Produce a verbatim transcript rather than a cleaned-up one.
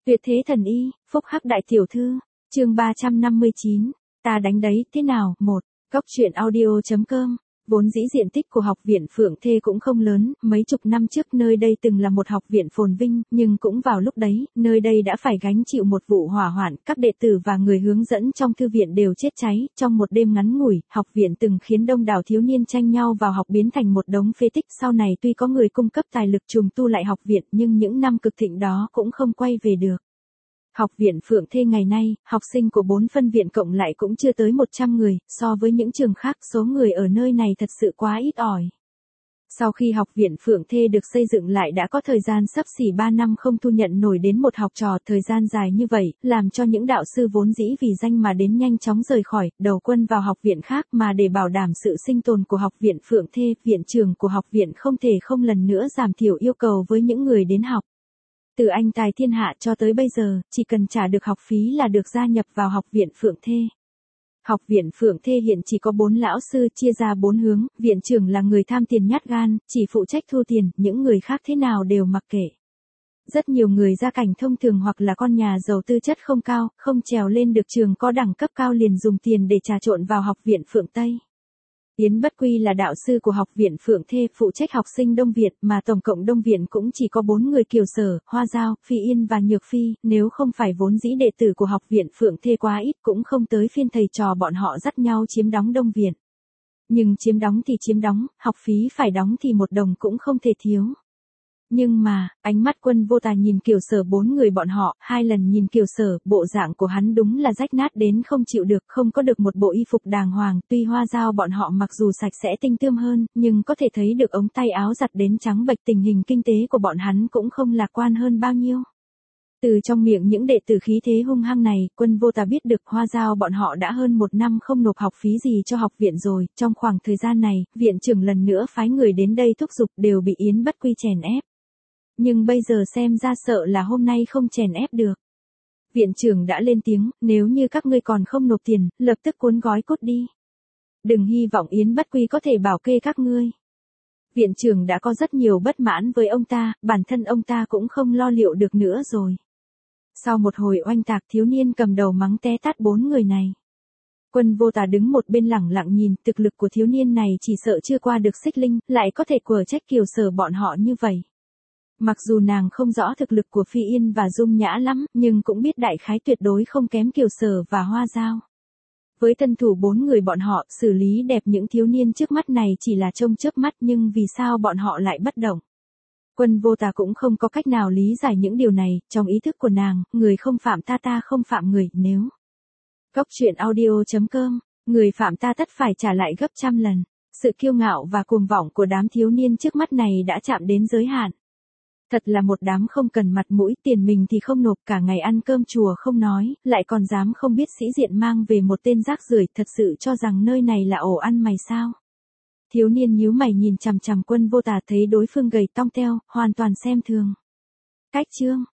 Tuyệt thế thần y, phúc hắc đại tiểu thư, chương ba trăm năm mươi chín, ta đánh đấy, thế nào, một, góc truyện audio.com, vốn dĩ diện tích của học viện Phượng Thê cũng không lớn, mấy chục năm trước nơi đây từng là một học viện phồn vinh, nhưng cũng vào lúc đấy, nơi đây đã phải gánh chịu một vụ hỏa hoạn, các đệ tử và người hướng dẫn trong thư viện đều chết cháy, trong một đêm ngắn ngủi, học viện từng khiến đông đảo thiếu niên tranh nhau vào học biến thành một đống phế tích, sau này tuy có người cung cấp tài lực trùng tu lại học viện, nhưng những năm cực thịnh đó cũng không quay về được. Học viện Phượng Thê ngày nay, học sinh của bốn phân viện cộng lại cũng chưa tới một trăm người, so với những trường khác số người ở nơi này thật sự quá ít ỏi. Sau khi học viện Phượng Thê được xây dựng lại đã có thời gian sắp xỉ ba năm không thu nhận nổi đến một học trò, thời gian dài như vậy, làm cho những đạo sư vốn dĩ vì danh mà đến nhanh chóng rời khỏi, đầu quân vào học viện khác, mà để bảo đảm sự sinh tồn của học viện Phượng Thê, viện trưởng của học viện không thể không lần nữa giảm thiểu yêu cầu với những người đến học. Từ anh tài thiên hạ cho tới bây giờ, chỉ cần trả được học phí là được gia nhập vào học viện Phượng Thê. Học viện Phượng Thê hiện chỉ có bốn lão sư chia ra bốn hướng, viện trưởng là người tham tiền nhát gan, chỉ phụ trách thu tiền, những người khác thế nào đều mặc kệ. Rất nhiều người gia cảnh thông thường hoặc là con nhà giàu tư chất không cao, không trèo lên được trường có đẳng cấp cao liền dùng tiền để trà trộn vào học viện Phượng Tây. Yến Bất Quy là đạo sư của học viện Phượng Thê, phụ trách học sinh Đông Việt, mà tổng cộng Đông Viện cũng chỉ có bốn người Kiều Sở, Hoa Giao, Phi Yên và Nhược Phi, nếu không phải vốn dĩ đệ tử của học viện Phượng Thê quá ít cũng không tới phiên thầy trò bọn họ dắt nhau chiếm đóng Đông Viện. Nhưng chiếm đóng thì chiếm đóng, học phí phải đóng thì một đồng cũng không thể thiếu. Nhưng mà, ánh mắt Quân Vô Tà nhìn Kiều Sở bốn người bọn họ, hai lần nhìn Kiều Sở, bộ dạng của hắn đúng là rách nát đến không chịu được, không có được một bộ y phục đàng hoàng, tuy Hoa Giao bọn họ mặc dù sạch sẽ tinh tươm hơn, nhưng có thể thấy được ống tay áo giặt đến trắng bệch, tình hình kinh tế của bọn hắn cũng không lạc quan hơn bao nhiêu. Từ trong miệng những đệ tử khí thế hung hăng này, Quân Vô Tà biết được Hoa Giao bọn họ đã hơn một năm không nộp học phí gì cho học viện rồi, trong khoảng thời gian này, viện trưởng lần nữa phái người đến đây thúc giục đều bị Yến Bất Quy chèn ép. Nhưng bây giờ xem ra sợ là hôm nay không chèn ép được. Viện trưởng đã lên tiếng, nếu như các ngươi còn không nộp tiền, lập tức cuốn gói cút đi. Đừng hy vọng Yến Bất Quy có thể bảo kê các ngươi. Viện trưởng đã có rất nhiều bất mãn với ông ta, bản thân ông ta cũng không lo liệu được nữa rồi. Sau một hồi oanh tạc, thiếu niên cầm đầu mắng té tát bốn người này. Quân Vô Tà đứng một bên lẳng lặng nhìn, thực lực của thiếu niên này chỉ sợ chưa qua được xích linh, lại có thể quở trách Kiều Sở bọn họ như vậy. Mặc dù nàng không rõ thực lực của Phi Yên và Dung Nhã lắm, nhưng cũng biết đại khái tuyệt đối không kém Kiều Sở và Hoa Giao. Với thân thủ bốn người bọn họ, xử lý đẹp những thiếu niên trước mắt này chỉ là trông chớp mắt, nhưng vì sao bọn họ lại bất động? Quân Vô Tà cũng không có cách nào lý giải những điều này, trong ý thức của nàng, người không phạm ta ta không phạm người, nếu. Góc truyện audio.com, người phạm ta tất phải trả lại gấp trăm lần. Sự kiêu ngạo và cuồng vọng của đám thiếu niên trước mắt này đã chạm đến giới hạn. Thật là một đám không cần mặt mũi, tiền mình thì không nộp, cả ngày ăn cơm chùa không nói, lại còn dám không biết sĩ diện mang về một tên rác rưởi, thật sự cho rằng nơi này là ổ ăn mày sao? Thiếu niên nhíu mày nhìn chằm chằm Quân Vô Tà, thấy đối phương gầy tong teo, hoàn toàn xem thường. Cách chương,